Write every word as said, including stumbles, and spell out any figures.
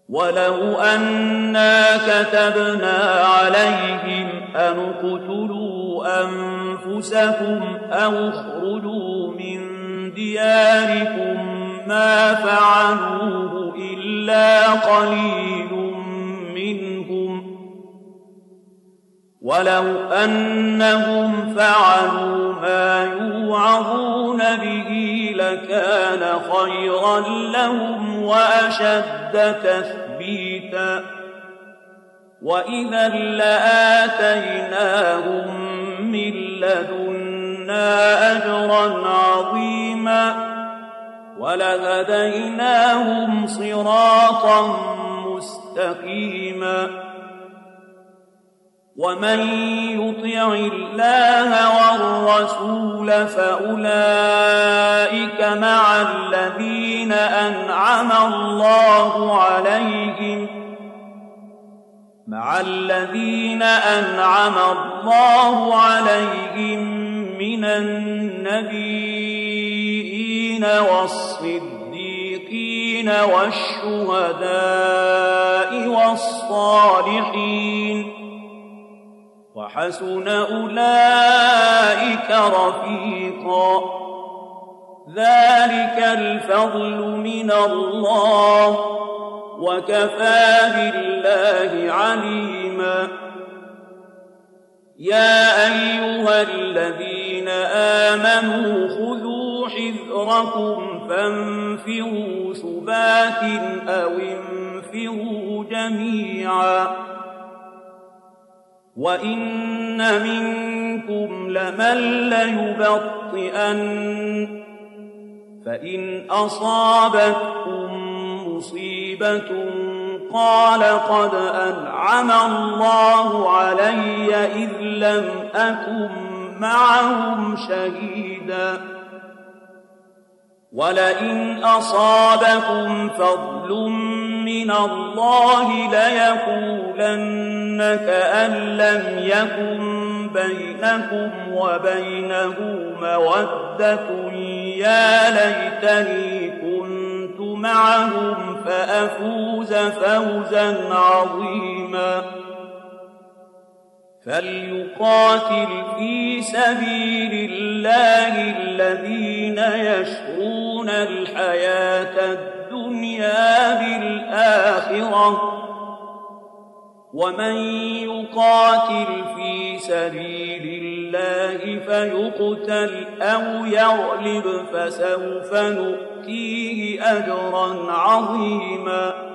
ولو أنا كتبنا عليهم أن اقتلوا أنفسكم أو اخرجوا من دياركم ما فعلوه إلا قليل منهم ولو أنهم فعلوا ما يوعظون به لكان خيرا لهم وأشد تثبيتا وإذا لآتيناهم من لدنا أجرا عظيما ولهديناهم صراطا مستقيما ومن يطع الله والرسول فأولئك مع الذين أنعم الله عليهم مع الذين أنعم الله عليهم من النبيين والصديقين والشهداء والصالحين وحسن أولئك رفيقا ذلك الفضل من الله وكفى بالله عليما يا أيها الذين آمنوا خذوا حذركم فانفروا ثبات أو انفروا جميعا وإن منكم لمن ليبطئن فإن أصابتكم مصيبة قال قد أنعم الله علي إذ لم أكن معهم شهيدا ولئن أصابكم فضل من الله ليقولن كأن لم يكن بينكم وبينه مودة يا ليتني كنت معهم فأفوز فوزا عظيما فليقاتل في سبيل الله الذين يشرون الحياة الدنيا بالآخرة ومن يقاتل في سبيل الله فيقتل أو يغلب فسوف نؤتيه أجرا عظيما